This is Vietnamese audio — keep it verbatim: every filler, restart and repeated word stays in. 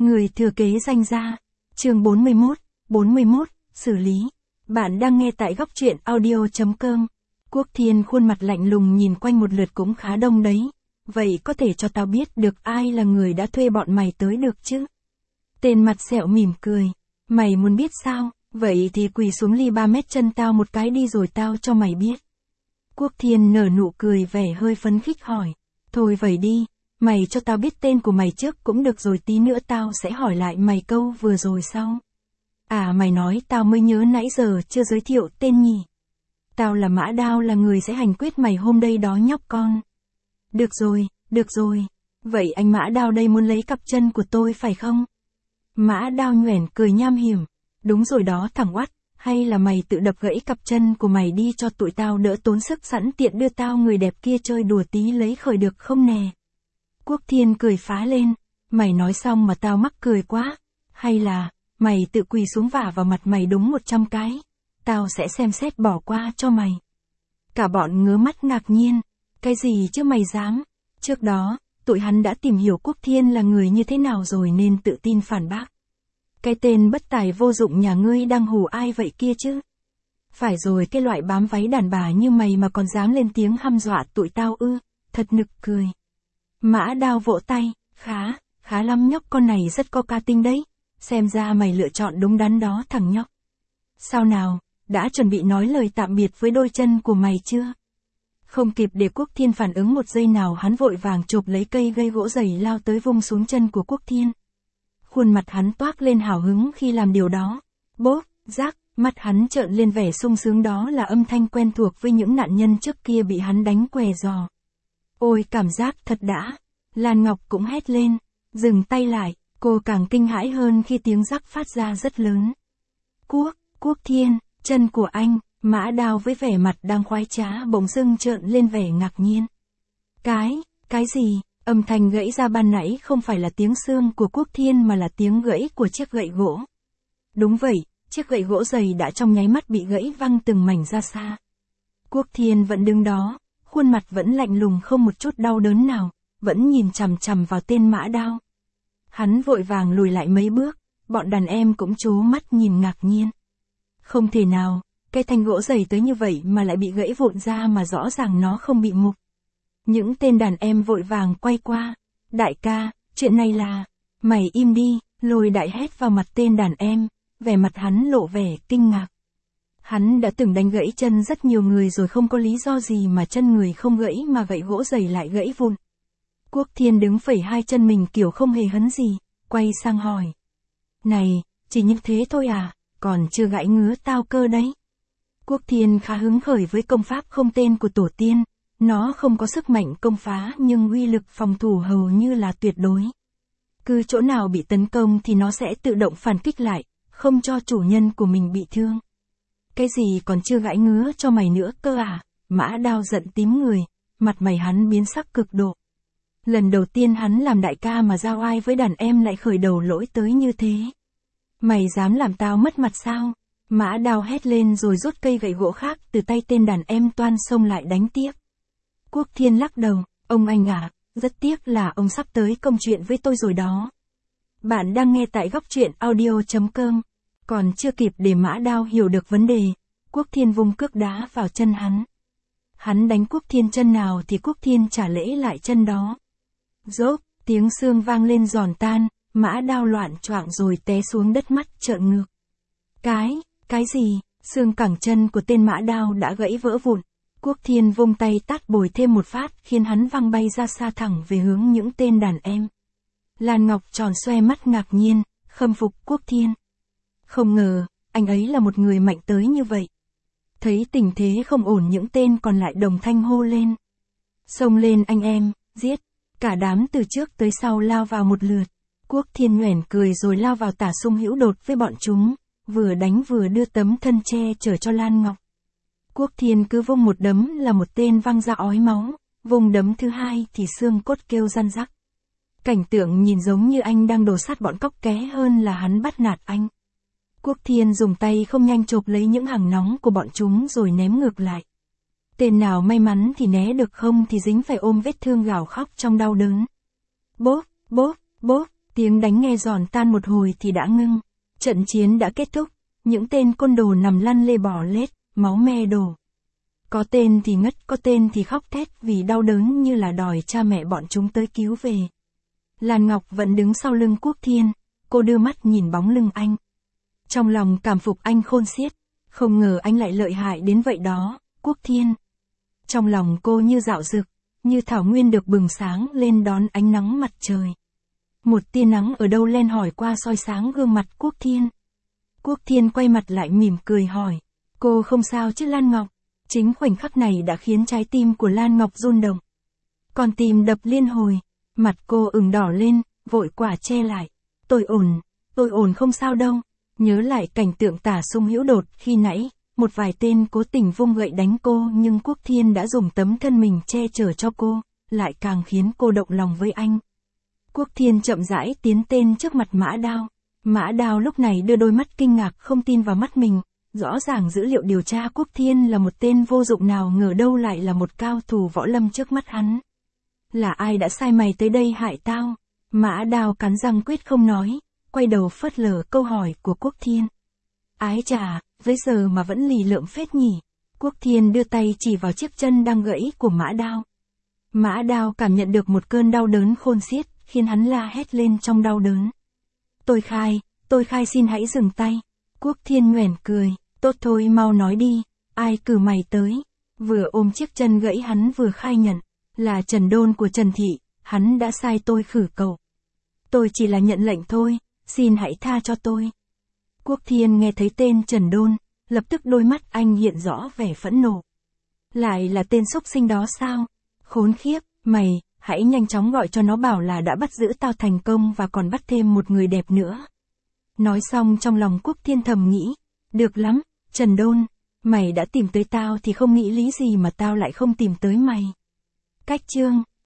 Người thừa kế danh gia. Chương bốn mươi mốt, bốn mươi mốt, xử lý. Bạn đang nghe tại góc truyện audio chấm com. Quốc Thiên khuôn mặt lạnh lùng nhìn quanh một lượt cũng khá đông đấy. Vậy có thể cho tao biết được ai là người đã thuê bọn mày tới được chứ? Tên mặt sẹo mỉm cười. Mày muốn biết sao? Vậy thì quỳ xuống ly ba mét chân tao một cái đi rồi tao cho mày biết. Quốc Thiên nở nụ cười vẻ hơi phấn khích hỏi. Thôi vậy đi, mày cho tao biết tên của mày trước cũng được rồi, tí nữa tao sẽ hỏi lại mày câu vừa rồi sau. À mày nói tao mới nhớ nãy giờ chưa giới thiệu tên nhỉ. Tao là Mã Đao, là người sẽ hành quyết mày hôm đây đó nhóc con. Được rồi, được rồi. Vậy anh Mã Đao đây muốn lấy cặp chân của tôi phải không? Mã Đao nhoẻn cười nham hiểm. Đúng rồi đó thằng oắt, hay là mày tự đập gãy cặp chân của mày đi cho tụi tao đỡ tốn sức, sẵn tiện đưa tao người đẹp kia chơi đùa tí lấy khởi được không nè? Quốc Thiên cười phá lên. Mày nói xong mà tao mắc cười quá. Hay là, mày tự quỳ xuống vả vào mặt mày đúng một trăm cái. Tao sẽ xem xét bỏ qua cho mày. Cả bọn ngớ mắt ngạc nhiên. Cái gì chứ mày dám? Trước đó, tụi hắn đã tìm hiểu Quốc Thiên là người như thế nào rồi nên tự tin phản bác. Cái tên bất tài vô dụng nhà ngươi đang hù ai vậy kia chứ? Phải rồi, cái loại bám váy đàn bà như mày mà còn dám lên tiếng hăm dọa tụi tao ư? Thật nực cười. Mã Đao vỗ tay. Khá, khá lắm nhóc con này rất có ca tinh đấy. Xem ra mày lựa chọn đúng đắn đó thằng nhóc. Sao nào, đã chuẩn bị nói lời tạm biệt với đôi chân của mày chưa? Không kịp để Quốc Thiên phản ứng một giây nào, hắn vội vàng chộp lấy cây gây gỗ dày lao tới vung xuống chân của Quốc Thiên. Khuôn mặt hắn toát lên hào hứng khi làm điều đó. Bốp, rác, mắt hắn trợn lên vẻ sung sướng, đó là âm thanh quen thuộc với những nạn nhân trước kia bị hắn đánh què giò. Ôi cảm giác thật đã. Lan Ngọc cũng hét lên. Dừng tay lại, cô càng kinh hãi hơn khi tiếng rắc phát ra rất lớn. Quốc, Quốc Thiên, chân của anh. Mã Đao với vẻ mặt đang khoái trá bỗng dưng trợn lên vẻ ngạc nhiên. Cái, cái gì? Âm thanh gãy ra ban nãy không phải là tiếng xương của Quốc Thiên mà là tiếng gãy của chiếc gậy gỗ. Đúng vậy, chiếc gậy gỗ dày đã trong nháy mắt bị gãy văng từng mảnh ra xa. Quốc Thiên vẫn đứng đó, khuôn mặt vẫn lạnh lùng không một chút đau đớn nào, vẫn nhìn chằm chằm vào tên Mã Đao. Hắn vội vàng lùi lại mấy bước, bọn đàn em cũng trố mắt nhìn ngạc nhiên. Không thể nào, cái thanh gỗ dày tới như vậy mà lại bị gãy vụn ra mà rõ ràng nó không bị mục. Những tên đàn em vội vàng quay qua. Đại ca, chuyện này là... Mày im đi, Lôi Đại hét vào mặt tên đàn em, vẻ mặt hắn lộ vẻ kinh ngạc. Hắn đã từng đánh gãy chân rất nhiều người rồi, không có lý do gì mà chân người không gãy mà gậy gỗ dày lại gãy vụn. Quốc Thiên đứng phẩy hai chân mình kiểu không hề hấn gì, quay sang hỏi. Này, chỉ như thế thôi à, còn chưa gãy ngứa tao cơ đấy. Quốc Thiên khá hứng khởi với công pháp không tên của tổ tiên. Nó không có sức mạnh công phá nhưng uy lực phòng thủ hầu như là tuyệt đối. Cứ chỗ nào bị tấn công thì nó sẽ tự động phản kích lại, không cho chủ nhân của mình bị thương. Cái gì còn chưa gãy ngứa cho mày nữa cơ à? Mã Đao giận tím người, mặt mày hắn biến sắc cực độ. Lần đầu tiên hắn làm đại ca mà giao ai với đàn em lại khởi đầu lỗi tới như thế. Mày dám làm tao mất mặt sao? Mã Đao hét lên rồi rút cây gậy gỗ khác từ tay tên đàn em toan xông lại đánh tiếp. Quốc Thiên lắc đầu. Ông anh à, rất tiếc là ông sắp tới công chuyện với tôi rồi đó. Bạn đang nghe tại góc truyện audio chấm com. Còn chưa kịp để Mã Đao hiểu được vấn đề, Quốc Thiên vung cước đá vào chân hắn. Hắn đánh Quốc Thiên chân nào thì Quốc Thiên trả lễ lại chân đó. Rốp, tiếng xương vang lên giòn tan, Mã Đao loạn choạng rồi té xuống đất mắt trợn ngược. Cái, cái gì? Xương cẳng chân của tên Mã Đao đã gãy vỡ vụn. Quốc Thiên vung tay tát bồi thêm một phát khiến hắn văng bay ra xa thẳng về hướng những tên đàn em. Lan Ngọc tròn xoe mắt ngạc nhiên, khâm phục Quốc Thiên. Không ngờ, anh ấy là một người mạnh tới như vậy. Thấy tình thế không ổn, những tên còn lại đồng thanh hô lên. Xông lên anh em, giết. Cả đám từ trước tới sau lao vào một lượt. Quốc Thiên nhoẻn cười rồi lao vào tả sung hữu đột với bọn chúng, vừa đánh vừa đưa tấm thân che chở cho Lan Ngọc. Quốc Thiên cứ vung một đấm là một tên văng ra ói máu, vùng đấm thứ hai thì xương cốt kêu răn rắc. Cảnh tượng nhìn giống như anh đang đổ sát bọn cóc ké hơn là hắn bắt nạt anh. Quốc Thiên dùng tay không nhanh chộp lấy những hàng nóng của bọn chúng rồi ném ngược lại. Tên nào may mắn thì né được, không thì dính phải ôm vết thương gào khóc trong đau đớn. Bốp, bốp, bốp, Tiếng đánh nghe giòn tan một hồi thì đã ngưng. Trận chiến đã kết thúc, những tên côn đồ nằm lăn lê bò lết, máu me đổ. Có tên thì ngất, có tên thì khóc thét vì đau đớn như là đòi cha mẹ bọn chúng tới cứu về. Lan Ngọc vẫn đứng sau lưng Quốc Thiên, cô đưa mắt nhìn bóng lưng anh. Trong lòng cảm phục anh khôn xiết, không ngờ anh lại lợi hại đến vậy đó, Quốc Thiên. Trong lòng cô như dạo dực, như thảo nguyên được bừng sáng lên đón ánh nắng mặt trời. Một tia nắng ở đâu len hỏi qua soi sáng gương mặt Quốc Thiên. Quốc Thiên quay mặt lại mỉm cười hỏi, cô không sao chứ Lan Ngọc? Chính khoảnh khắc này đã khiến trái tim của Lan Ngọc rung động. Con tim đập liên hồi, mặt cô ửng đỏ lên, vội quả che lại. Tôi ổn, tôi ổn không sao đâu. Nhớ lại cảnh tượng Tả Sung Hữu đột khi nãy, một vài tên cố tình vung gậy đánh cô nhưng Quốc Thiên đã dùng tấm thân mình che chở cho cô, lại càng khiến cô động lòng với anh. Quốc Thiên chậm rãi tiến tên trước mặt Mã Đao. Mã Đao lúc này đưa đôi mắt kinh ngạc không tin vào mắt mình. Rõ ràng dữ liệu điều tra Quốc Thiên là một tên vô dụng nào ngờ đâu lại là một cao thủ võ lâm trước mắt hắn. Là ai đã sai mày tới đây hại tao? Mã Đao cắn răng quyết không nói, quay đầu phớt lờ câu hỏi của Quốc Thiên. Ái chà, với giờ mà vẫn lì lợm phết nhỉ. Quốc Thiên đưa tay chỉ vào chiếc chân đang gãy của Mã Đao. Mã Đao cảm nhận được một cơn đau đớn khôn xiết, khiến hắn la hét lên trong đau đớn. Tôi khai, tôi khai xin hãy dừng tay. Quốc Thiên nhoẻn cười, tốt thôi mau nói đi, ai cử mày tới? Vừa ôm chiếc chân gãy hắn vừa khai nhận, là Trần Đôn của Trần Thị, hắn đã sai tôi khử cậu. Tôi chỉ là nhận lệnh thôi, xin hãy tha cho tôi. Quốc Thiên nghe thấy tên Trần Đôn, lập tức đôi mắt anh hiện rõ vẻ phẫn nộ. Lại là tên xúc sinh đó sao? Khốn khiếp, mày, hãy nhanh chóng gọi cho nó bảo là đã bắt giữ tao thành công và còn bắt thêm một người đẹp nữa. Nói xong trong lòng Quốc Thiên thầm nghĩ, được lắm, Trần Đôn, mày đã tìm tới tao thì không nghĩ lý gì mà tao lại không tìm tới mày. Cách chương